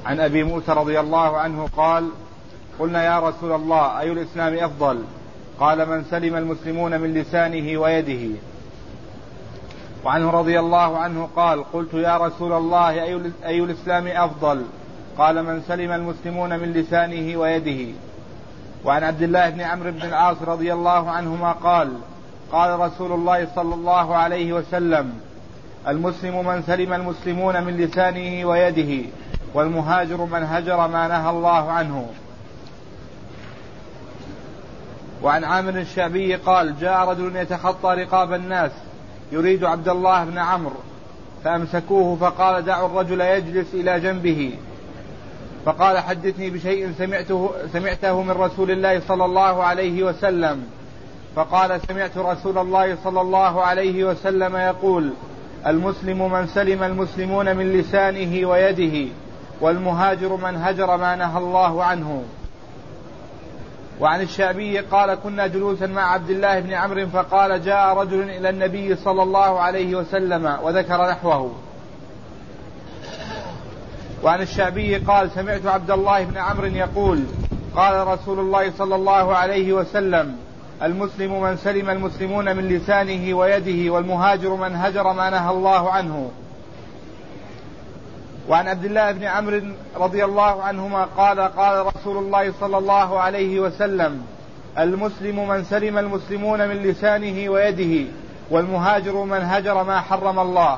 عن أبي موسى رضي الله عنه قال: قلنا يا رسول الله أي الإسلام أفضل؟ قال: من سلم المسلمون من لسانه ويده. وعنه رضي الله عنه قال: قلت يا رسول الله أي الإسلام أفضل؟ قال: من سلم المسلمون من لسانه ويده. وعن عبد الله بن عمرو بن العاص رضي الله عنهما قال: قال رسول الله صلى الله عليه وسلم: المسلم من سلم المسلمون من لسانه ويده، والمهاجر من هجر ما نهى الله عنه. وعن عامر الشعبي قال: جاء رجل يتخطى رقاب الناس يريد عبد الله بن عمرو فأمسكوه فقال: دعوا الرجل يجلس إلى جنبه. فقال: حدثني بشيء سمعته من رسول الله صلى الله عليه وسلم. فقال: سمعت رسول الله صلى الله عليه وسلم يقول: المسلم من سلم المسلمون من لسانه ويده، والمهاجر من هجر ما نهى الله عنه. وعن الشعبي قال: كنا جلوسا مع عبد الله بن عمرو فقال: جاء رجل إلى النبي صلى الله عليه وسلم، وذكر نحوه. وعن الشعبي قال: سمعت عبد الله بن عمرو يقول: قال رسول الله صلى الله عليه وسلم: المسلم من سلم المسلمون من لسانه ويده، والمهاجر من هجر ما نهى الله عنه. وعن عبد الله بن عمرو رضي الله عنهما قال: قال رسول الله صلى الله عليه وسلم: المسلم من سلم المسلمون من لسانه ويده، والمهاجر من هجر ما حرم الله.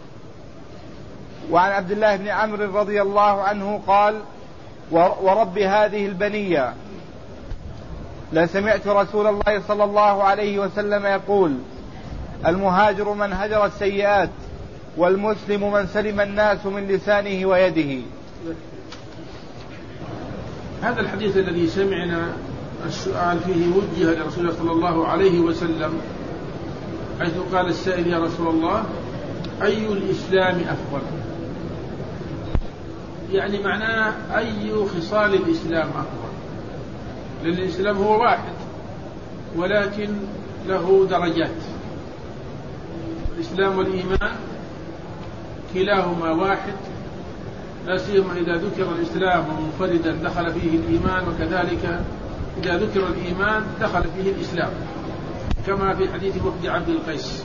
وعن عبد الله بن عمرو رضي الله عنه قال: ورب هذه البنية لسمعت رسول الله صلى الله عليه وسلم يقول: المهاجر من هجر السيئات، والمسلم من سلم الناس من لسانه ويده. هذا الحديث الذي سمعنا السؤال فيه وجه لرسول الله صلى الله عليه وسلم، حيث قال السائل: يا رسول الله أي الإسلام أفضل؟ يعني معناه أي خصال الإسلام أفضل؟ لأن الإسلام هو واحد ولكن له درجات. الإسلام والإيمان كلاهما واحد، لا سيما إذا ذكر الإسلام منفردا دخل فيه الإيمان، وكذلك إذا ذكر الإيمان دخل فيه الإسلام، كما في حديث وفد عبد القيس.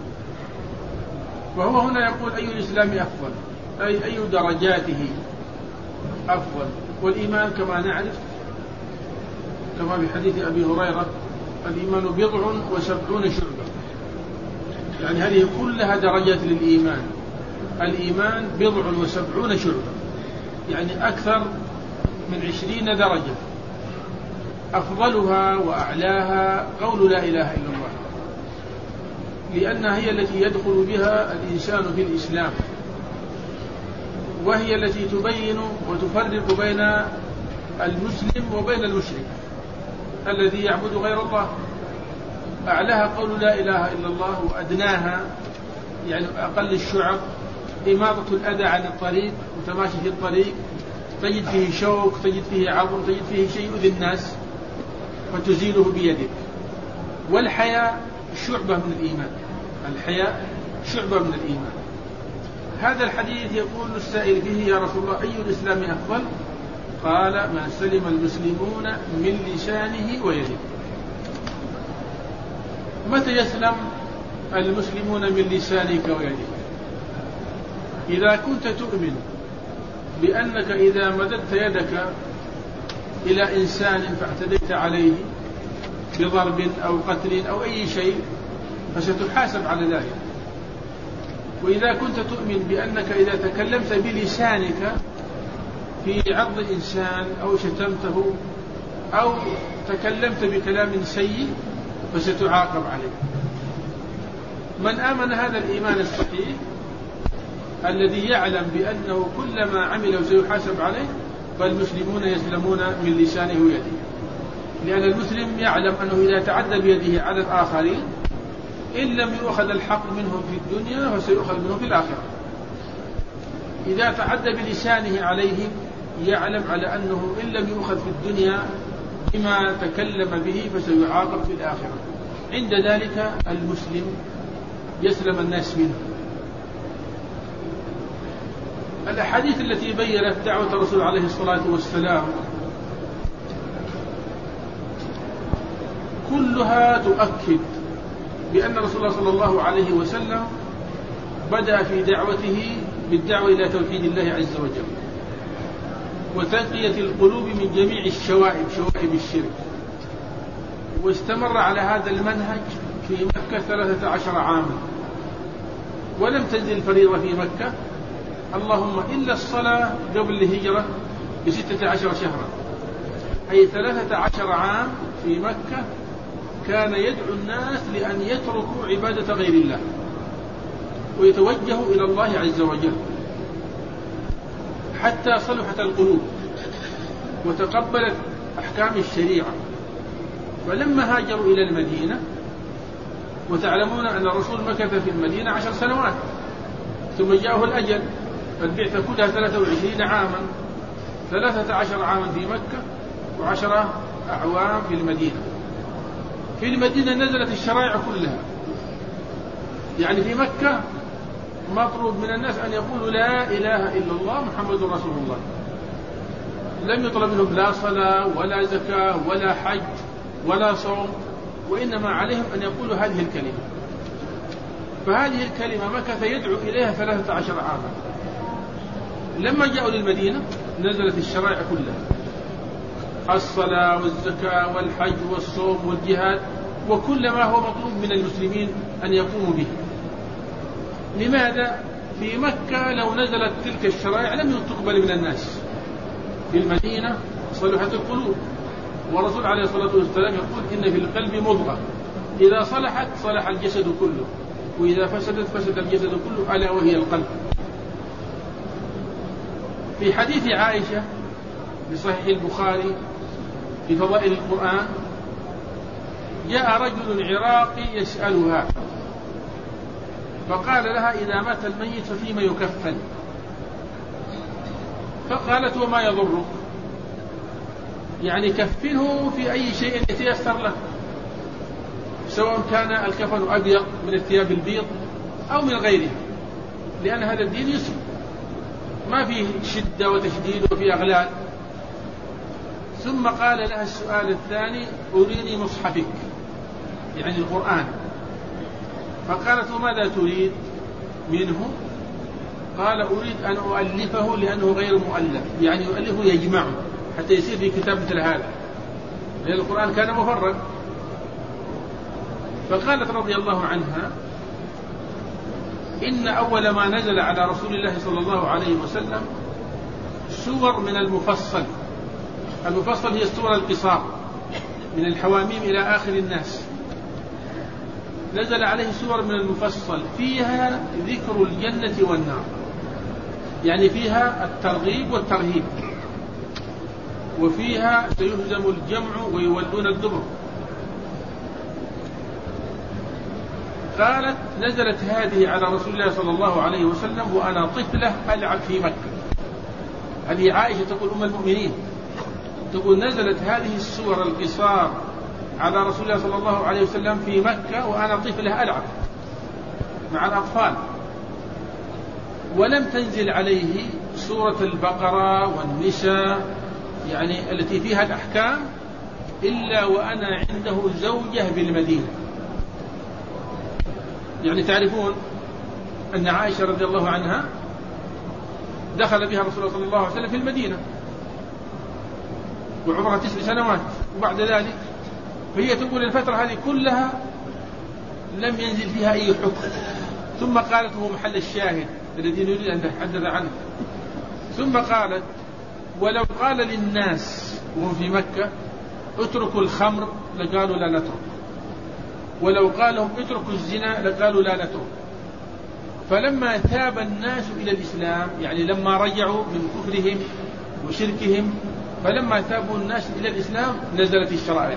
وهو هنا يقول: أي الإسلام أفضل؟ أي درجاته أفضل؟ والإيمان كما نعرف، كما في حديث أبي هريرة: الإيمان 70 شعبة. يعني هذه كلها درجات للإيمان. الإيمان 70 شعبة، يعني أكثر من 20 درجة. أفضلها وأعلاها قول لا إله إلا الله، لأنها هي التي يدخل بها الإنسان في الإسلام، وهي التي تبين وتفرق بين المسلم وبين المشرك الذي يعبد غير الله. أعلاها قول لا إله إلا الله، وأدناها يعني أقل الشعب إماطة الأذى عن الطريق، وتماشي في الطريق تجد فيه شوك، تجد فيه عظم، تجد فيه شيء يؤذي الناس فتزيله بيدك. والحياء شعبة من الإيمان، الحياء شعبة من الإيمان. هذا الحديث يقول السائل فيه: يا رسول الله أي الإسلام أفضل؟ قال: ما سلم المسلمون من لسانه ويده. متى يسلم المسلمون من لسانك ويدك؟ إذا كنت تؤمن بأنك إذا مددت يدك إلى إنسان فاعتديت عليه بضرب أو قتل أو أي شيء فستحاسب على ذلك. وإذا كنت تؤمن بأنك إذا تكلمت بلسانك في عرض إنسان أو شتمته أو تكلمت بكلام سيء فستعاقب عليه. من آمن هذا الإيمان الصحيح الذي يعلم بأنه كل ما عمله سيحاسب عليه، فالمسلمون يسلمون من لسانه ويده، لأن المسلم يعلم أنه إذا تعدى بيده على الآخرين إن لم يؤخذ الحق منهم في الدنيا فسيؤخذ منهم في الآخرة. إذا تعدى بلسانه عليهم يعلم على أنه إن لم يؤخذ في الدنيا بما تكلم به فسيعاقب في الآخرة. عند ذلك المسلم يسلم الناس منه. الأحاديث التي بيّنت دعوة الرسول عليه الصلاة والسلام كلها تؤكد بأن رسول الله صلى الله عليه وسلم بدأ في دعوته بالدعوة إلى توحيد الله عز وجل وتنقية القلوب من جميع الشوائب، شوائب الشرك، واستمر على هذا المنهج في مكة 13 عاما، ولم تنزل الفريضة في مكة اللهم إلا الصلاة قبل الهجرة ب16 شهرا، أي 13 عام في مكة كان يدعو الناس لأن يتركوا عبادة غير الله ويتوجهوا إلى الله عز وجل حتى صلحت القلوب وتقبلت أحكام الشريعة. فلما هاجروا إلى المدينة، وتعلمون أن الرسول مكث في المدينة 10 سنوات ثم جاءه الأجل، فالبعثة كلها 23 عاما، 13 عاما في مكة و10 أعوام في المدينة. في المدينة نزلت الشرائع كلها، يعني في مكة مطلوب من الناس أن يقولوا لا إله إلا الله محمد رسول الله، لم يطلب منهم لا صلاة ولا زكاة ولا حج ولا صوم، وإنما عليهم أن يقولوا هذه الكلمة. فهذه الكلمة مكث يدعو إليها 13 عاما. لما جاءوا للمدينة نزلت الشرائع كلها، الصلاة والزكاة والحج والصوم والجهاد وكل ما هو مطلوب من المسلمين أن يقوموا به. لماذا؟ في مكة لو نزلت تلك الشرائع لم تقبل من الناس، في المدينة صلحت القلوب، والرسول عليه الصلاة والسلام يقول إن في القلب مضغة إذا صلحت صلح الجسد كله، وإذا فسدت فسد الجسد كله، ألا وهي القلب. في حديث عائشة في صحيح البخاري في فضائل القرآن، جاء رجل عراقي يسألها فقال لها إذا مات الميت ففيما يكفن؟ فقالت وما يضرك، يعني كفنه في أي شيء يتيسر له، سواء كان الكفن أبيض من الثياب البيض أو من غيره، لأن هذا الدين يسر ما فيه شدة وتشديد وفيه أغلال. ثم قال لها السؤال الثاني أريني مصحفك، يعني القرآن. فقالت وماذا تريد منه؟ قال أريد أن أؤلفه لأنه غير مؤلف، يعني يؤلفه يجمعه حتى يصير في كتاب مثل هذا، لأن القرآن كان مفرد. فقالت رضي الله عنها إن أول ما نزل على رسول الله صلى الله عليه وسلم سور من المفصل. المفصل هي السور القصار من الحواميم إلى آخر الناس، نزل عليه سور من المفصل فيها ذكر الجنة والنار، يعني فيها الترغيب والترهيب، وفيها سيهزم الجمع ويولون الدبر. قالت نزلت هذه على رسول الله صلى الله عليه وسلم وأنا طفلة ألعب في مكة. هذه عائشة تقول أم المؤمنين، تقول نزلت هذه السور القصار على رسول الله صلى الله عليه وسلم في مكة وأنا طفلة ألعب مع الأطفال، ولم تنزل عليه سورة البقرة والنساء يعني التي فيها الأحكام إلا وأنا عنده زوجة بالمدينة. يعني تعرفون أن عائشة رضي الله عنها دخل بها رسول الله صلى الله عليه وسلم في المدينة وعمرها 9 سنوات، وبعد ذلك فهي تقول الفترة هذه كلها لم ينزل فيها أي حكم. ثم قالت هو محل الشاهد الذي نريد أن نتحدث عنه، ثم قالت ولو قال للناس وهم في مكة اتركوا الخمر لقالوا لا نترك، ولو قال لهم اتركوا الزنا لقالوا لا نترك. فلما تاب الناس إلى الإسلام، يعني لما رجعوا من كفرهم وشركهم، فلما تابوا الناس إلى الإسلام نزلت الشرائع.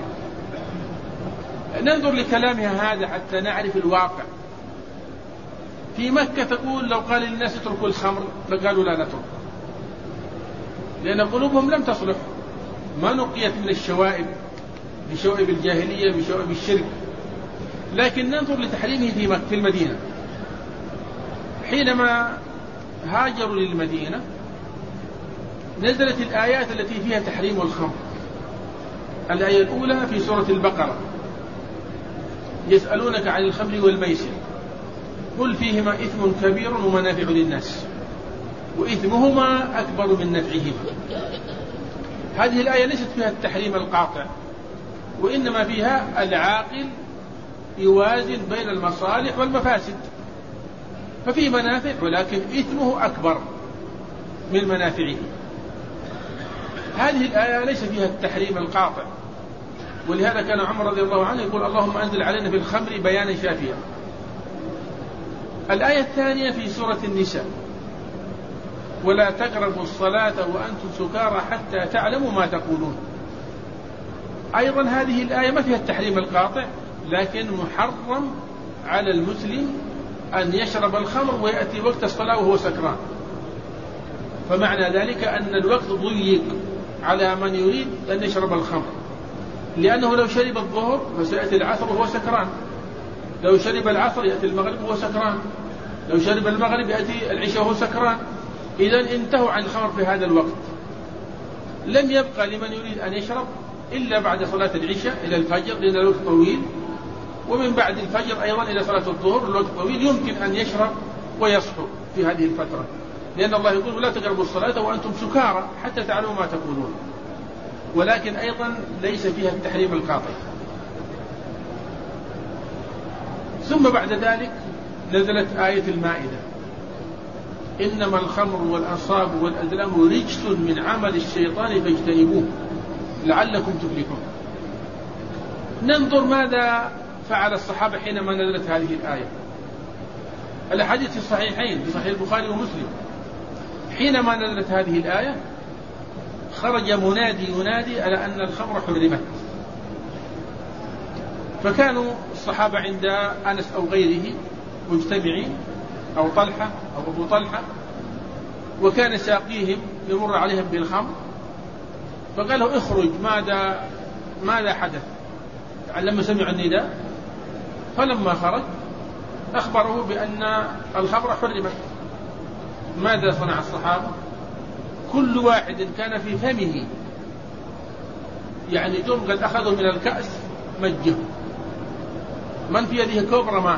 ننظر لكلامها هذا حتى نعرف الواقع. في مكة تقول لو قال للناس اتركوا الخمر لقالوا لا نترك، لأن قلوبهم لم تصلح، ما نقيت من الشوائب بشوائب الجاهلية بشوائب الشرك. لكن ننظر لتحريمه في المدينة. حينما هاجروا للمدينة نزلت الآيات التي فيها تحريم الخمر. الآية الأولى في سورة البقرة: يسألونك عن الخمر والميسر قل فيهما إثم كبير ومنافع للناس وإثمهما أكبر من نفعهما. هذه الآية ليست فيها التحريم القاطع، وإنما فيها العاقل يوازن بين المصالح والمفاسد، ففيه منافع ولكن إثمه أكبر من منافعه. هذه الآية ليس فيها التحريم القاطع، ولهذا كان عمر رضي الله عنه يقول: اللهم أنزل علينا في الخمر بيانا شافيا. الآية الثانية في سورة النساء: ولا تقربوا الصلاة وأنتم سكارى حتى تعلموا ما تقولون. أيضا هذه الآية ما فيها التحريم القاطع، لكن محرم على المسلم أن يشرب الخمر ويأتي وقت الصلاة وهو سكران. فمعنى ذلك أن الوقت ضيق على من يريد أن يشرب الخمر، لأنه لو شرب الظهر فسيأتي العصر وهو سكران، لو شرب العصر يأتي المغرب وهو سكران، لو شرب المغرب يأتي العشاء وهو سكران. إذن انتهوا عن الخمر في هذا الوقت. لم يبقى لمن يريد أن يشرب إلا بعد صلاة العشاء إلى الفجر، لأن الوقت طويل، ومن بعد الفجر أيضا إلى صلاة الظهر الوقت طويل، يمكن أن يشرب ويصحو في هذه الفترة، لأن الله يقول: ولا تقربوا الصلاة وأنتم سكارى حتى تعلموا ما تقولون. ولكن أيضا ليس فيها التحريم القاطع. ثم بعد ذلك نزلت آية المائدة: إنما الخمر والأنصاب والأزلام رجس من عمل الشيطان فاجتنبوه لعلكم تفلحون. ننظر ماذا فعل الصحابة حينما نزلت هذه الآية. الحديث في الصحيحين في صحيح البخاري ومسلم: حينما نزلت هذه الآية خرج منادي ينادي على أن الخمر حرمت. فكانوا الصحابة عند أنس أو غيره مجتمعين، أو طلحة أو أبو طلحة، وكان ساقيهم يمر عليهم بالخمر، فقال له: اخرج، ماذا حدث؟ لما سمع النداء، فلما خرج أخبره بأن الخمر حرمت. ماذا صنع الصحابة؟ كل واحد كان في فمه يعني جم قد أخذوا من الكأس مجه، من في يده كوب رماه.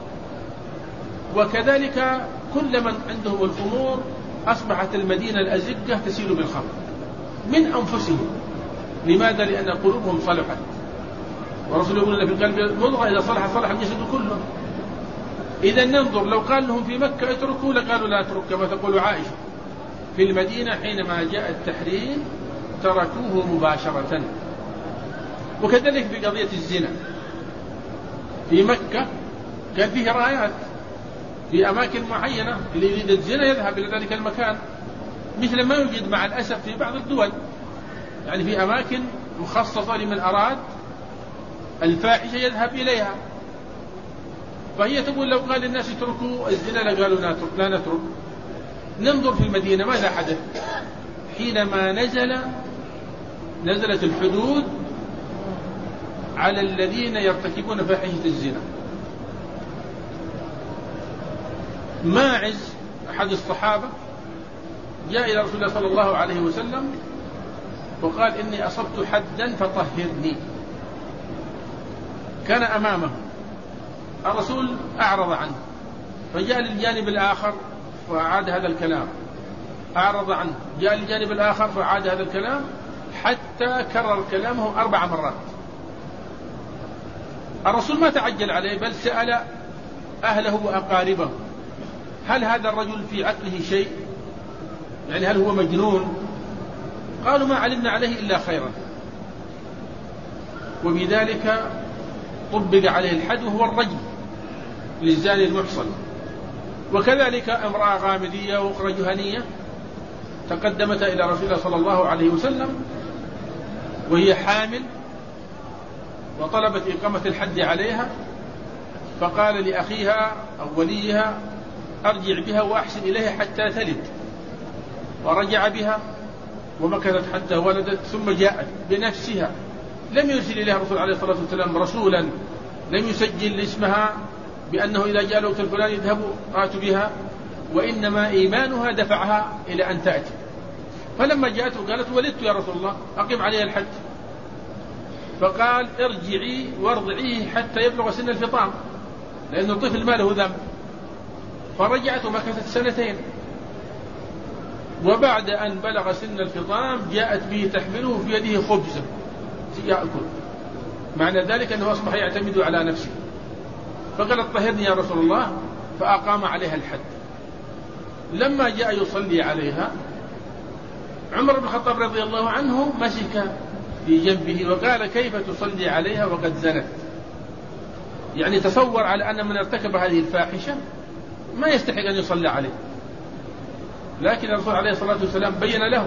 وكذلك كل من عندهم الخمور أصبحت المدينة الأزقة تسيل بالخمر من أنفسهم. لماذا؟ لأن قلوبهم صلحت، ورسول يقول: في القلب مضغة إذا صلح صلح الجسد كله. إذا ننظر، لو قال لهم في مكة اتركوا لقالوا لا اترك، كما تقول عائشة. في المدينة حينما جاء التحريم تركوه مباشرة. وكذلك في قضية الزنا في مكة كان فيه رايات في أماكن معينة، اللي يريد الزنا يذهب إلى ذلك المكان، مثل ما يوجد مع الأسف في بعض الدول، يعني في أماكن مخصصة لمن أراد الفاحشة يذهب إليها. فهي تقول: لو قال الناس اتركوا الزنا لقالوا لا نترك. ننظر في المدينة ماذا حدث حينما نزلت الحدود على الذين يرتكبون فاحشة الزنا. ماعز أحد الصحابة جاء إلى رسول الله صلى الله عليه وسلم وقال: إني أصبت حدا فطهرني. كان أمامه، الرسول أعرض عنه، فجاء للجانب الآخر فأعاد هذا الكلام، أعرض عنه، جاء للجانب الآخر فأعاد هذا الكلام، حتى كرر كلامه 4 مرات. الرسول ما تعجل عليه، بل سأل أهله وأقاربه: هل هذا الرجل في عقله شيء؟ يعني هل هو مجنون؟ قالوا: ما علمنا عليه إلا خيرا. وبذلك طبق عليه الحد، وهو الرجم للزاني المحصن. وكذلك امرأة غامدية وأخرى جهنية تقدمت إلى رسول الله صلى الله عليه وسلم وهي حامل، وطلبت إقامة الحد عليها، فقال لأخيها أو وليها: أرجع بها وأحسن إليها حتى تلد. ورجع بها ومكثت حتى ولدت، ثم جاءت بنفسها. لم يرسل إليها الرسول عليه الصلاة والسلام رسولا، لم يسجل اسمها بأنه إذا جاء الوقت الفلاني اذهبوا آتوا بها، وإنما إيمانها دفعها إلى أن تأتي. فلما جاءته قالت ولدت يا رسول الله أقم عليها الحد. فقال ارجعي وارضعيه حتى يبلغ سن الفطام، لأن الطفل ما له ذنب. فرجعت ومكثت 2 سنين، وبعد أن بلغ سن الفطام جاءت به تحمله في يده خبزا يأكل، معنى ذلك أنه أصبح يعتمد على نفسه. فقالت طهرني يا رسول الله، فأقام عليها الحد. لما جاء يصلي عليها عمر بن الخطاب رضي الله عنه مسك في جنبه وقال كيف تصلي عليها وقد زنت؟ يعني تصور على أن من ارتكب هذه الفاحشة ما يستحق أن يصلي عليه، لكن الرسول عليه الصلاة والسلام بين له،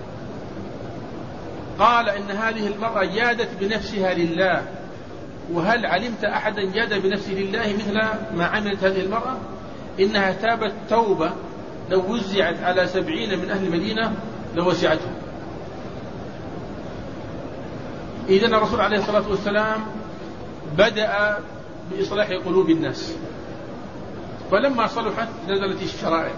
قال إن هذه المرأة جادت بنفسها لله، وهل علمت أحدا جاد بنفسه لله مثل ما عملت هذه المرأة؟ إنها تابت توبة لو وزعت على 70 من أهل المدينة لوسعتهم. إذن الرسول عليه الصلاة والسلام بدأ بإصلاح قلوب الناس، فلما صلحت نزلت الشرائع.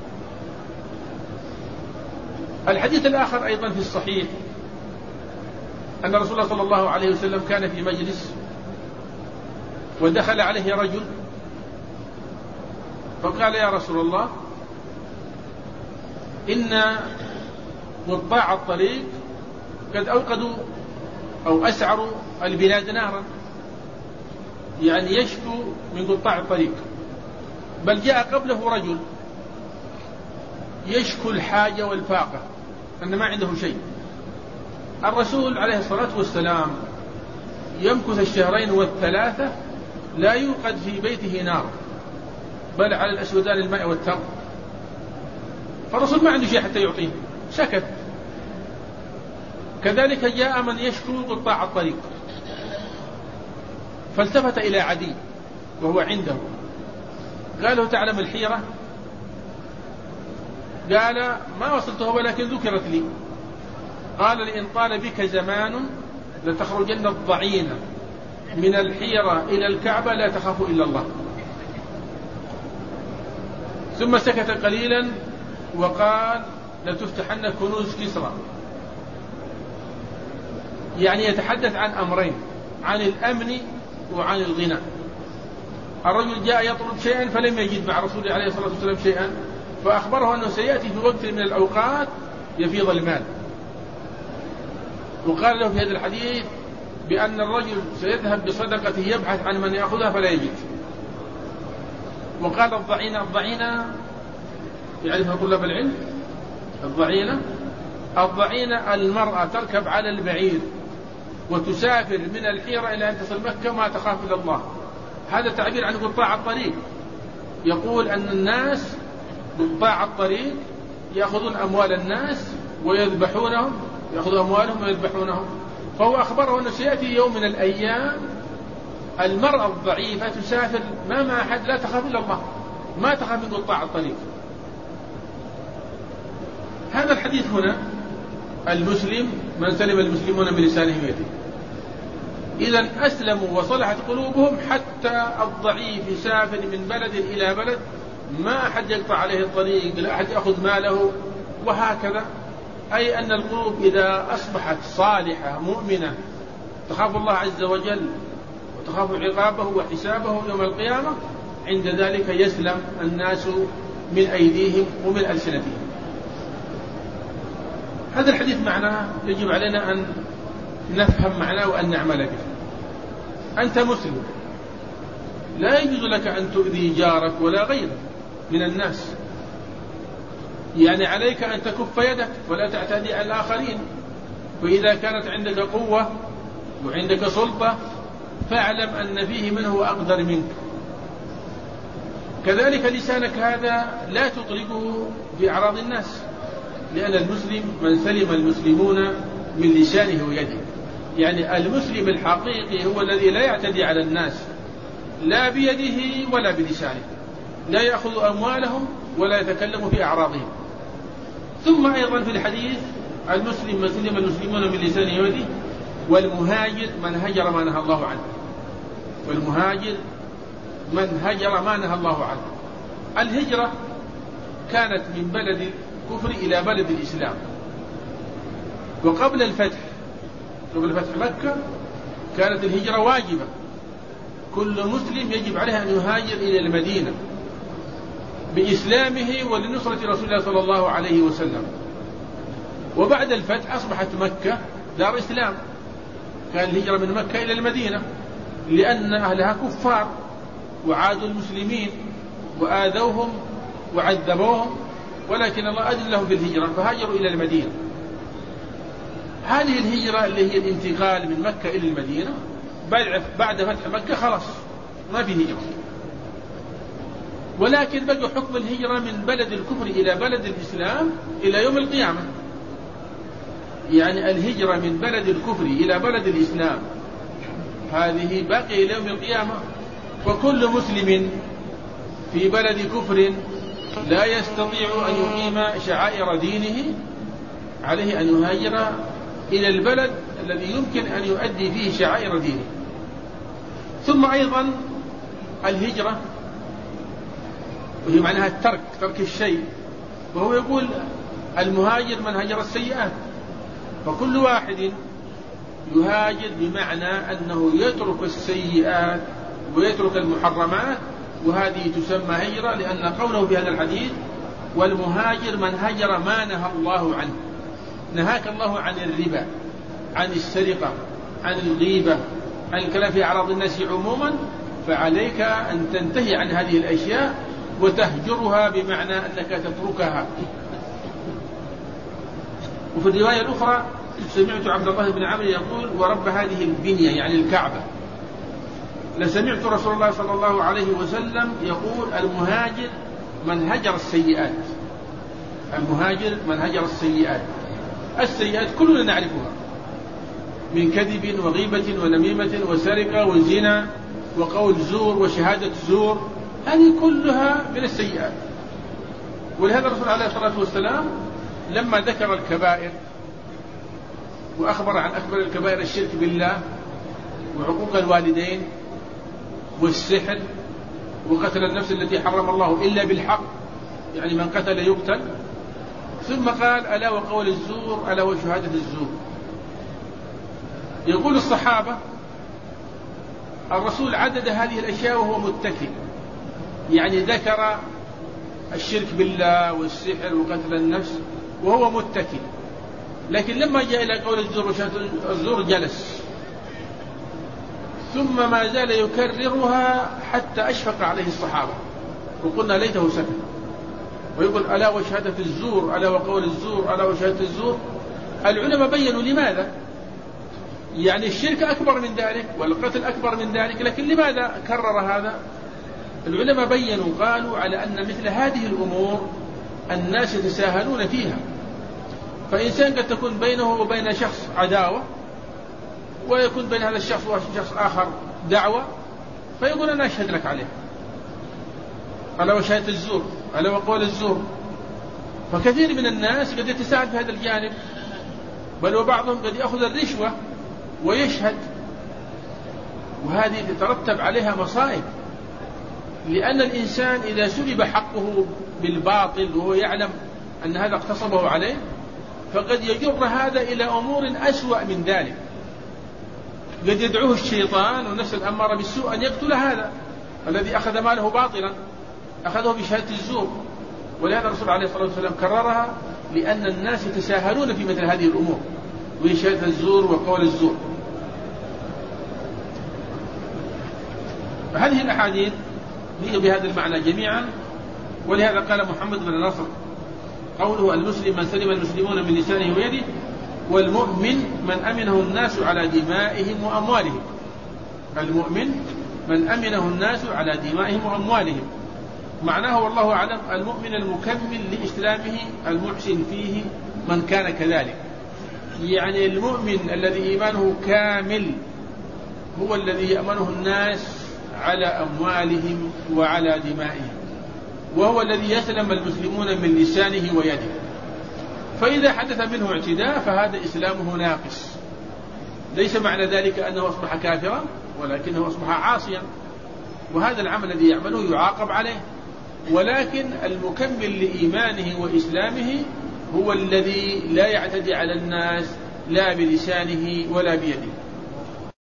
الحديث الآخر أيضا في الصحيح أن رسول الله صلى الله عليه وسلم كان في مجلس ودخل عليه رجل فقال يا رسول الله إن قطاع الطريق قد أوقدوا أو أسعروا البلاد نارا، يعني يشكو من قطاع الطريق. بل جاء قبله رجل يشكو الحاجة والفاقة، أن ما عنده شيء. الرسول عليه الصلاة والسلام يمكث 2 و3 لا يوقد في بيته نار، بل على الأسودان الماء والتمر. فالرسول ما عنده شيء حتى يعطيه، سكت. كذلك جاء من يشكو قطاع الطريق، فالتفت إلى عدي وهو عنده، قال له تعلم الحيرة؟ قال ما وصلته ولكن ذكرت لي. قال لئن طال بك زمان لتخرجن الضعين من الحيرة إلى الكعبة لا تخاف إلا الله. ثم سكت قليلا وقال لتفتحن كنوز كسرى، يعني يتحدث عن أمرين، عن الأمن وعن الغنى. الرجل جاء يطلب شيئا فلم يجد مع رسول الله عليه الصلاة والسلام شيئا، فأخبره أنه سيأتي في وقت من الأوقات يفيض المال. وقال له في هذا الحديث بأن الرجل سيذهب بصدقته يبحث عن من يأخذها فلا يجد. وقال الضعينة يعرفها طلاب العلم، الضعينة المرأة تركب على البعير وتسافر من الحيرة إلى أن تصل مكة ما تخاف إلا الله. هذا تعبير عن قطاع الطريق. يقول أن الناس قطاع الطريق يأخذون أموال الناس ويذبحونهم، يأخذون أموالهم ويذبحونهم. فهو أخبره أنه سيأتي يوم من الأيام المرأة الضعيفة تسافر ما مع أحد لا تخاف إلا الله، ما تخاف من قطاع الطريق. هذا الحديث هنا المسلم من سلم المسلمون من لسانه ويده. إذن أسلموا وصلحت قلوبهم، حتى الضعيف يسافر من بلد إلى بلد ما أحد يقطع عليه الطريق، لا أحد يأخذ ماله، وهكذا. أي أن القلوب إذا أصبحت صالحة مؤمنة تخاف الله عز وجل وتخاف عقابه وحسابه يوم القيامة، عند ذلك يسلم الناس من أيديهم ومن ألسنتهم. هذا الحديث معناه يجب علينا أن نفهم معناه وأن نعمل به. أنت مسلم، لا يجوز لك أن تؤذي جارك ولا غيرك من الناس، يعني عليك أن تكف يدك ولا تعتدي على الآخرين. وإذا كانت عندك قوة وعندك سلطة فاعلم أن فيه من هو أقدر منك. كذلك لسانك هذا لا تطلقه في أعراض الناس، لأن المسلم من سلم المسلمون من لسانه ويده. يعني المسلم الحقيقي هو الذي لا يعتدي على الناس لا بيده ولا بلسانه، لا يأخذ أموالهم ولا يتكلم في أعراضهم. ثم أيضا في الحديث المسلم من سلم المسلمون من لسانه ويده، والمهاجر من هجر ما نهى الله عنه. والمهاجر من هجر ما نهى الله عنه. الهجرة كانت من بلد الكفر إلى بلد الإسلام. وقبل الفتح، قبل فتح مكة كانت الهجرة واجبة، كل مسلم يجب عليه أن يهاجر إلى المدينة بإسلامه ولنصرة رسول الله صلى الله عليه وسلم. وبعد الفتح أصبحت مكة دار إسلام، كان الهجرة من مكة إلى المدينة لأن أهلها كفار وعادوا المسلمين وآذوهم وعذبوهم، ولكن الله أذن لهم بالهجرة فهاجروا إلى المدينة. هذه الهجرة اللي هي الانتقال من مكة إلى المدينة بعد فتح مكة خلاص ما في هجرة، ولكن بقى حكم الهجرة من بلد الكفر إلى بلد الإسلام إلى يوم القيامة. يعني الهجرة من بلد الكفر إلى بلد الإسلام هذه باقية إلى يوم القيامة. وكل مسلم في بلد كفر لا يستطيع أن يقيم شعائر دينه عليه أن يهاجر إلى البلد الذي يمكن أن يؤدي فيه شعائر دينه. ثم أيضا الهجرة وهي معناها ترك الشيء، وهو يقول المهاجر من هجر السيئات، فكل واحد يهاجر بمعنى أنه يترك السيئات ويترك المحرمات، وهذه تسمى هجرة، لأن قوله في هذا الحديث والمهاجر من هجر ما نهى الله عنه. نهاك الله عن الربا، عن السرقة، عن الغيبة، عن الكلام في أعراض الناس عموما، فعليك أن تنتهي عن هذه الأشياء وتهجرها بمعنى أنك تتركها. وفي الرواية الأخرى سمعت عبد الله بن عمرو يقول ورب هذه البنية يعني الكعبة، لسمعت رسول الله صلى الله عليه وسلم يقول المهاجر من هجر السيئات. المهاجر من هجر السيئات. السيئات كلنا نعرفها من كذب وغيبة ونميمة وسرقة وزنا وقول زور وشهادة زور، هذه كلها من السيئات. ولهذا الرسول عليه الصلاة والسلام لما ذكر الكبائر وأخبر عن أكبر الكبائر الشرك بالله وعقوق الوالدين والسحر وقتل النفس التي حرم الله إلا بالحق، يعني من قتل يقتل، ثم قال ألا وقول الزور ألا وشهادة الزور. يقول الصحابة الرسول عدد هذه الأشياء وهو متكئ، يعني ذكر الشرك بالله والسحر وقتل النفس وهو متكئ، لكن لما جاء إلى قول الزور وشهادة الزور جلس، ثم ما زال يكررها حتى أشفق عليه الصحابة وقلنا ليته سكت. ويقول ألا وشهادة الزور ألا وقول الزور ألا وشهادة الزور. العلماء بيّنوا لماذا، يعني الشرك أكبر من ذلك والقتل أكبر من ذلك، لكن لماذا كرر هذا؟ العلماء بيّنوا قالوا على أن مثل هذه الأمور الناس يتساهلون فيها، فإنسان قد تكون بينه وبين شخص عداوة ويكون بين هذا الشخص وشخص آخر دعوة، فيقول أنا أشهد لك عليه ألا وشهادة الزور ألا وقول الزور. فكثير من الناس قد يتساهل في هذا الجانب، بل وبعضهم قد يأخذ الرشوة ويشهد، وهذه تترتب عليها مصائب، لأن الإنسان إذا سلب حقه بالباطل وهو يعلم أن هذا اغتصبه عليه فقد يجر هذا إلى أمور أسوأ من ذلك. قد يدعوه الشيطان والنفس الأمارة بالسوء أن يقتل هذا الذي أخذ ماله باطلا، أخذه بشهادة الزور. ولهذا الرسول عليه الصلاة والسلام كررها، لأن الناس يتساهلون في مثل هذه الأمور وشهادة الزور وقول الزور. فهذه الأحاديث هي بهذا المعنى جميعا. ولهذا قال محمد بن نصر قوله المسلم من سلم المسلمون من لسانه ويده، والمؤمن من أمنه الناس على دمائهم وأموالهم. المؤمن من أمنه الناس على دمائهم وأموالهم، معناه والله أعلم المؤمن المكمل لإسلامه المحسن فيه من كان كذلك. يعني المؤمن الذي إيمانه كامل هو الذي يأمنه الناس على أموالهم وعلى دمائهم، وهو الذي يسلم المسلمون من لسانه ويده. فإذا حدث منه اعتداء فهذا إسلامه ناقص، ليس معنى ذلك أنه أصبح كافرا، ولكنه أصبح عاصيا، وهذا العمل الذي يعمله يعاقب عليه. ولكن المكمل لإيمانه وإسلامه هو الذي لا يعتدي على الناس لا بلسانه ولا بيده.